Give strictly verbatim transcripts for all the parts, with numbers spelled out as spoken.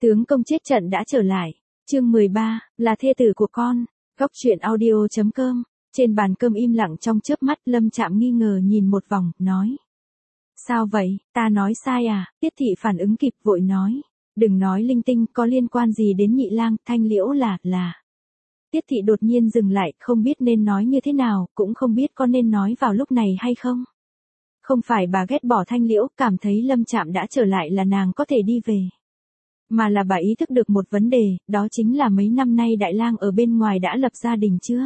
Tướng công chết trận đã trở lại. Chương mười ba, là thê tử của con. Góc truyện audio chấm com. Trên bàn cơm im lặng trong chớp mắt, Lâm Trạm nghi ngờ nhìn một vòng, nói. Sao vậy, ta nói sai à? Tiết thị phản ứng kịp vội nói. Đừng nói linh tinh, có liên quan gì đến nhị lang, Thanh Liễu là, là. Tiết thị đột nhiên dừng lại, không biết nên nói như thế nào, cũng không biết có nên nói vào lúc này hay không. Không phải bà ghét bỏ Thanh Liễu, cảm thấy Lâm Trạm đã trở lại là nàng có thể đi về. Mà là bà ý thức được một vấn đề, đó chính là mấy năm nay Đại Lang ở bên ngoài đã lập gia đình chưa?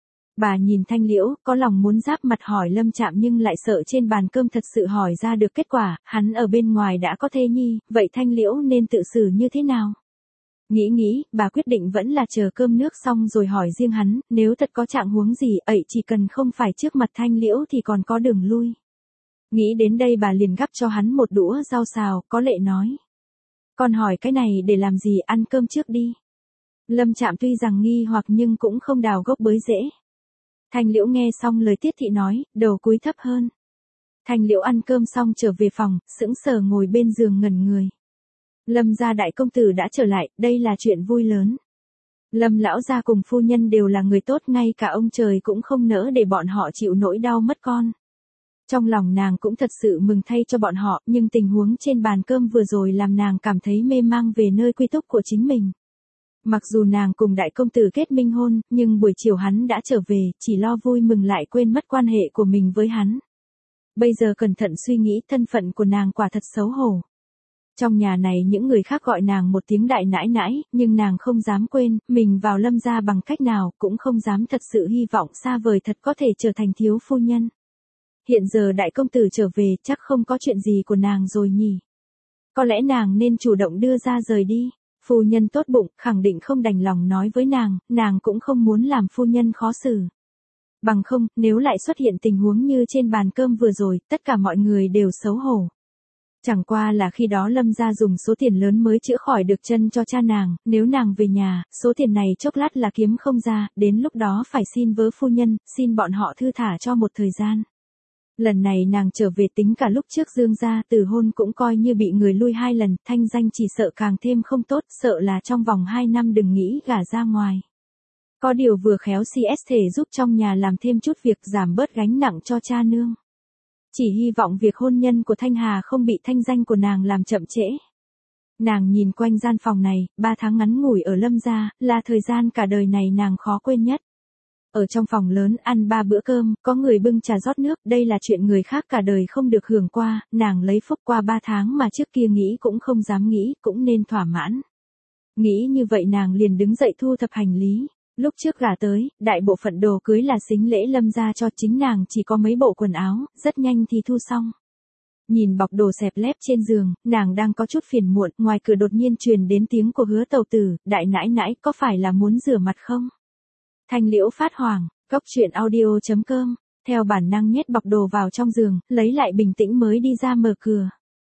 Bà nhìn Thanh Liễu, có lòng muốn giáp mặt hỏi Lâm Trạm nhưng lại sợ trên bàn cơm thật sự hỏi ra được kết quả, hắn ở bên ngoài đã có thê nhi, vậy Thanh Liễu nên tự xử như thế nào? Nghĩ nghĩ, bà quyết định vẫn là chờ cơm nước xong rồi hỏi riêng hắn, nếu thật có trạng huống gì, ậy chỉ cần không phải trước mặt Thanh Liễu thì còn có đường lui. Nghĩ đến đây bà liền gắp cho hắn một đũa rau xào, có lệ nói. Con hỏi cái này để làm gì, ăn cơm trước đi. Lâm Trạm tuy rằng nghi hoặc nhưng cũng không đào gốc bới rễ. Thanh Liễu nghe xong lời Tiết thị nói, đầu cúi thấp hơn. Thanh Liễu ăn cơm xong trở về phòng, sững sờ ngồi bên giường ngẩn người. Lâm gia đại công tử đã trở lại, đây là chuyện vui lớn. Lâm lão gia cùng phu nhân đều là người tốt, ngay cả ông trời cũng không nỡ để bọn họ chịu nỗi đau mất con. Trong lòng nàng cũng thật sự mừng thay cho bọn họ, nhưng tình huống trên bàn cơm vừa rồi làm nàng cảm thấy mê mang về nơi quy túc của chính mình. Mặc dù nàng cùng đại công tử kết minh hôn, nhưng buổi chiều hắn đã trở về, chỉ lo vui mừng lại quên mất quan hệ của mình với hắn. Bây giờ cẩn thận suy nghĩ, thân phận của nàng quả thật xấu hổ. Trong nhà này những người khác gọi nàng một tiếng đại nãi nãi, nhưng nàng không dám quên, mình vào Lâm gia bằng cách nào, cũng không dám thật sự hy vọng xa vời thật có thể trở thành thiếu phu nhân. Hiện giờ đại công tử trở về, chắc không có chuyện gì của nàng rồi nhỉ. Có lẽ nàng nên chủ động đưa ra rời đi. Phu nhân tốt bụng, khẳng định không đành lòng nói với nàng, nàng cũng không muốn làm phu nhân khó xử. Bằng không, nếu lại xuất hiện tình huống như trên bàn cơm vừa rồi, tất cả mọi người đều xấu hổ. Chẳng qua là khi đó Lâm gia dùng số tiền lớn mới chữa khỏi được chân cho cha nàng, nếu nàng về nhà, số tiền này chốc lát là kiếm không ra, đến lúc đó phải xin vớ phu nhân, xin bọn họ thư thả cho một thời gian. Lần này nàng trở về tính cả lúc trước Dương gia từ hôn cũng coi như bị người lui hai lần, thanh danh chỉ sợ càng thêm không tốt, sợ là trong vòng hai năm đừng nghĩ gả ra ngoài. Có điều vừa khéo xê ét thể giúp trong nhà làm thêm chút việc giảm bớt gánh nặng cho cha nương. Chỉ hy vọng việc hôn nhân của Thanh Hà không bị thanh danh của nàng làm chậm trễ. Nàng nhìn quanh gian phòng này, ba tháng ngắn ngủi ở Lâm gia, là thời gian cả đời này nàng khó quên nhất. Ở trong phòng lớn ăn ba bữa cơm, có người bưng trà rót nước, đây là chuyện người khác cả đời không được hưởng qua, nàng lấy phúc qua ba tháng mà trước kia nghĩ cũng không dám nghĩ, cũng nên thỏa mãn. Nghĩ như vậy nàng liền đứng dậy thu thập hành lý. Lúc trước gả tới, đại bộ phận đồ cưới là sính lễ Lâm gia cho, chính nàng chỉ có mấy bộ quần áo, rất nhanh thì thu xong. Nhìn bọc đồ xẹp lép trên giường, nàng đang có chút phiền muộn, ngoài cửa đột nhiên truyền đến tiếng của Hứa Tẩu Tử, đại nãi nãi, có phải là muốn rửa mặt không? Thanh Liễu phát hoảng, góc truyện audio chấm com, theo bản năng nhét bọc đồ vào trong giường, lấy lại bình tĩnh mới đi ra mở cửa.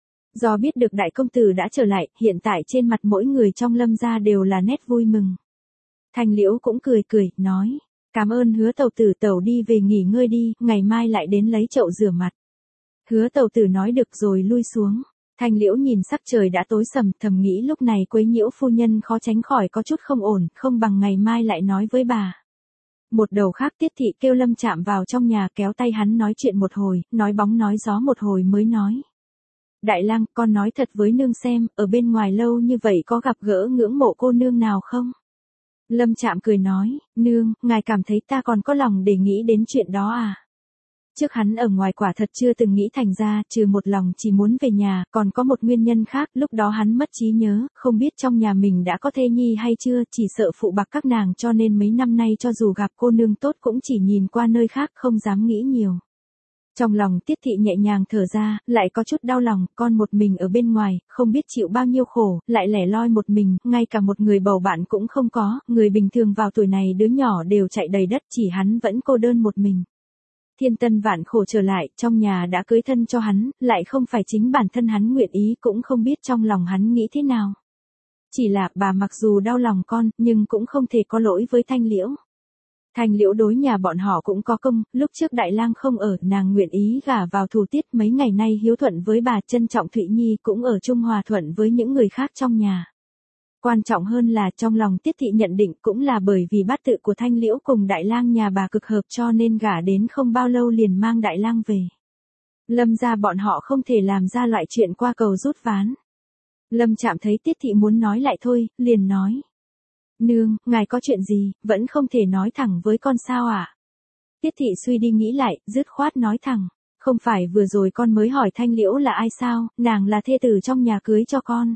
Do biết được đại công tử đã trở lại, hiện tại trên mặt mỗi người trong Lâm gia đều là nét vui mừng. Thanh Liễu cũng cười cười, nói, cảm ơn Hứa Tẩu Tử, tẩu đi về nghỉ ngơi đi, ngày mai lại đến lấy chậu rửa mặt. Hứa Tẩu Tử nói được rồi lui xuống. Thanh Liễu nhìn sắc trời đã tối sầm, thầm nghĩ lúc này quấy nhiễu phu nhân khó tránh khỏi có chút không ổn, không bằng ngày mai lại nói với bà. Một đầu khác Tiết thị kêu Lâm Trạm vào trong nhà, kéo tay hắn nói chuyện một hồi, nói bóng nói gió một hồi mới nói. Đại lang, con nói thật với nương xem, ở bên ngoài lâu như vậy có gặp gỡ ngưỡng mộ cô nương nào không? Lâm Trạm cười nói, nương, ngài cảm thấy ta còn có lòng để nghĩ đến chuyện đó à? Trước hắn ở ngoài quả thật chưa từng nghĩ thành ra, trừ một lòng chỉ muốn về nhà, còn có một nguyên nhân khác, lúc đó hắn mất trí nhớ, không biết trong nhà mình đã có thê nhi hay chưa, chỉ sợ phụ bạc các nàng cho nên mấy năm nay cho dù gặp cô nương tốt cũng chỉ nhìn qua nơi khác, không dám nghĩ nhiều. Trong lòng Tiết thị nhẹ nhàng thở ra, lại có chút đau lòng, con một mình ở bên ngoài, không biết chịu bao nhiêu khổ, lại lẻ loi một mình, ngay cả một người bầu bạn cũng không có, người bình thường vào tuổi này đứa nhỏ đều chạy đầy đất, chỉ hắn vẫn cô đơn một mình. Thiên tân vạn khổ trở lại, trong nhà đã cưới thân cho hắn, lại không phải chính bản thân hắn nguyện ý, cũng không biết trong lòng hắn nghĩ thế nào. Chỉ là bà mặc dù đau lòng con, nhưng cũng không thể có lỗi với Thanh Liễu. Thanh Liễu đối nhà bọn họ cũng có công, lúc trước Đại Lang không ở, nàng nguyện ý gả vào Thủ Tiết, mấy ngày nay hiếu thuận với bà, trân trọng Thụy Nhi cũng ở chung hòa thuận với những người khác trong nhà. Quan trọng hơn là trong lòng Tiết Thị nhận định cũng là bởi vì bát tự của Thanh Liễu cùng Đại Lang nhà bà cực hợp cho nên gả đến không bao lâu liền mang Đại Lang về. Lâm gia bọn họ không thể làm ra loại chuyện qua cầu rút ván. Lâm Trạm thấy Tiết Thị muốn nói lại thôi, liền nói. Nương, ngài có chuyện gì, vẫn không thể nói thẳng với con sao ạ? À? Tiết Thị suy đi nghĩ lại, dứt khoát nói thẳng. Không phải vừa rồi con mới hỏi Thanh Liễu là ai sao, nàng là thê tử trong nhà cưới cho con.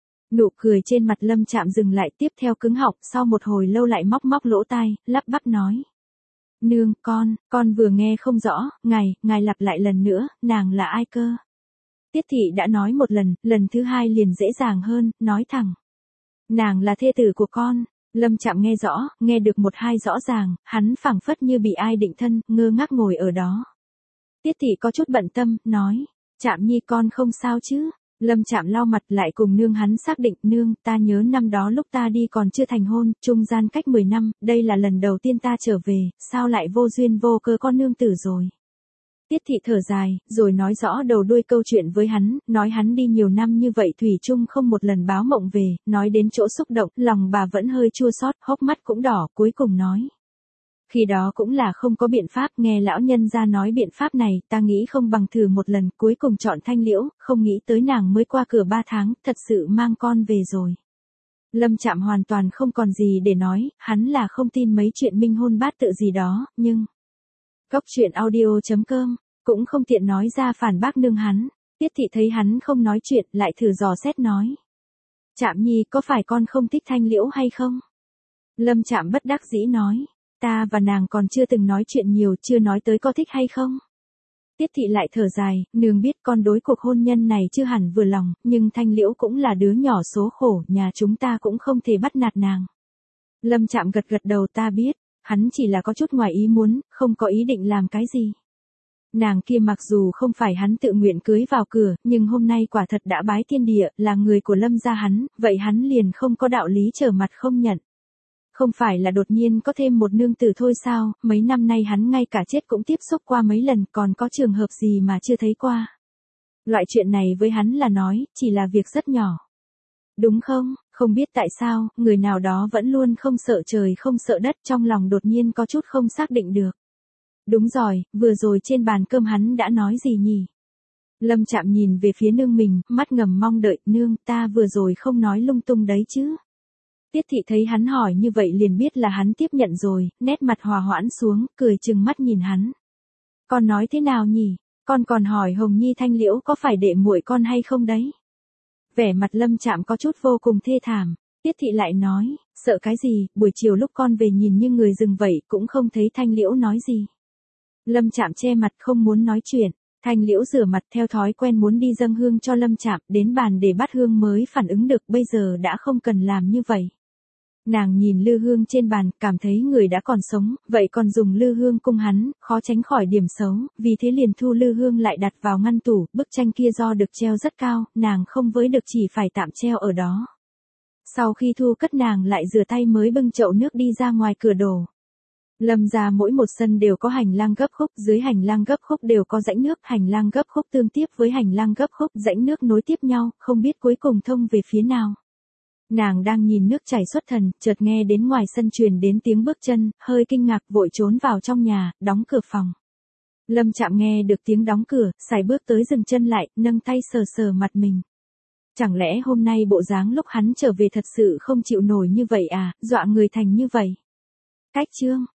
Nụ cười trên mặt Lâm Trạm dừng lại, tiếp theo cứng họng, sau một hồi lâu lại móc móc lỗ tai, lắp bắp nói. Nương, con, con vừa nghe không rõ, ngài, ngài lặp lại lần nữa, nàng là ai cơ? Tiết Thị đã nói một lần, lần thứ hai liền dễ dàng hơn, nói thẳng. Nàng là thê tử của con. Lâm Trạm nghe rõ, nghe được một hai rõ ràng, hắn phảng phất như bị ai định thân, ngơ ngác ngồi ở đó. Tiết Thị có chút bận tâm, nói. Trạm nhi con không sao chứ? Lâm Trạm lau mặt lại cùng nương hắn xác định. Nương, ta nhớ năm đó lúc ta đi còn chưa thành hôn, trung gian cách mười năm, đây là lần đầu tiên ta trở về, sao lại vô duyên vô cớ con nương tử rồi. Tiết Thị thở dài, rồi nói rõ đầu đuôi câu chuyện với hắn, nói hắn đi nhiều năm như vậy thủy chung không một lần báo mộng về, nói đến chỗ xúc động, lòng bà vẫn hơi chua xót, hốc mắt cũng đỏ, cuối cùng nói. Khi đó cũng là không có biện pháp, nghe lão nhân ra nói biện pháp này, ta nghĩ không bằng thử một lần, cuối cùng chọn Thanh Liễu, không nghĩ tới nàng mới qua cửa ba tháng, thật sự mang con về rồi. Lâm Trạm hoàn toàn không còn gì để nói, hắn là không tin mấy chuyện minh hôn bát tự gì đó, nhưng... Góc truyện audio chấm com, cũng không tiện nói ra phản bác nương hắn. Tiết Thị thấy hắn không nói chuyện, lại thử dò xét nói. Trạm nhi, có phải con không thích Thanh Liễu hay không? Lâm Trạm bất đắc dĩ nói. Ta và nàng còn chưa từng nói chuyện nhiều, chưa nói tới có thích hay không. Tiết Thị lại thở dài, nương biết con đối cuộc hôn nhân này chưa hẳn vừa lòng, nhưng Thanh Liễu cũng là đứa nhỏ số khổ, nhà chúng ta cũng không thể bắt nạt nàng. Lâm Trạm gật gật đầu, ta biết, hắn chỉ là có chút ngoài ý muốn, không có ý định làm cái gì. Nàng kia mặc dù không phải hắn tự nguyện cưới vào cửa, nhưng hôm nay quả thật đã bái thiên địa, là người của Lâm gia hắn, vậy hắn liền không có đạo lý trở mặt không nhận. Không phải là đột nhiên có thêm một nương tử thôi sao, mấy năm nay hắn ngay cả chết cũng tiếp xúc qua mấy lần, còn có trường hợp gì mà chưa thấy qua. Loại chuyện này với hắn là nói, chỉ là việc rất nhỏ. Đúng không, không biết tại sao, người nào đó vẫn luôn không sợ trời không sợ đất, trong lòng đột nhiên có chút không xác định được. Đúng rồi, vừa rồi trên bàn cơm hắn đã nói gì nhỉ? Lâm Trạm nhìn về phía nương mình, mắt ngầm mong đợi, nương, ta vừa rồi không nói lung tung đấy chứ. Tiết Thị thấy hắn hỏi như vậy liền biết là hắn tiếp nhận rồi, nét mặt hòa hoãn xuống, cười trừng mắt nhìn hắn. Con nói thế nào nhỉ? Con còn hỏi Hồng Nhi Thanh Liễu có phải đệ muội con hay không đấy? Vẻ mặt Lâm Trạm có chút vô cùng thê thảm. Tiết Thị lại nói, sợ cái gì, buổi chiều lúc con về nhìn như người rừng vậy, cũng không thấy Thanh Liễu nói gì. Lâm Trạm che mặt không muốn nói chuyện. Thanh Liễu rửa mặt theo thói quen muốn đi dâng hương cho Lâm Trạm, đến bàn để bắt hương mới phản ứng được, bây giờ đã không cần làm như vậy. Nàng nhìn lư hương trên bàn, cảm thấy người đã còn sống, vậy còn dùng lư hương cung hắn, khó tránh khỏi điểm xấu, vì thế liền thu lư hương lại đặt vào ngăn tủ, bức tranh kia do được treo rất cao, nàng không với được chỉ phải tạm treo ở đó. Sau khi thu cất nàng lại rửa tay mới bưng chậu nước đi ra ngoài cửa đổ. Lâm gia mỗi một sân đều có hành lang gấp khúc, dưới hành lang gấp khúc đều có rãnh nước, hành lang gấp khúc tương tiếp với hành lang gấp khúc, rãnh nước nối tiếp nhau, không biết cuối cùng thông về phía nào. Nàng đang nhìn nước chảy xuất thần, chợt nghe đến ngoài sân truyền đến tiếng bước chân, hơi kinh ngạc vội trốn vào trong nhà, đóng cửa phòng. Lâm Trạm nghe được tiếng đóng cửa, sải bước tới dừng chân lại, nâng tay sờ sờ mặt mình. Chẳng lẽ hôm nay bộ dáng lúc hắn trở về thật sự không chịu nổi như vậy à, dọa người thành như vậy. Cách chương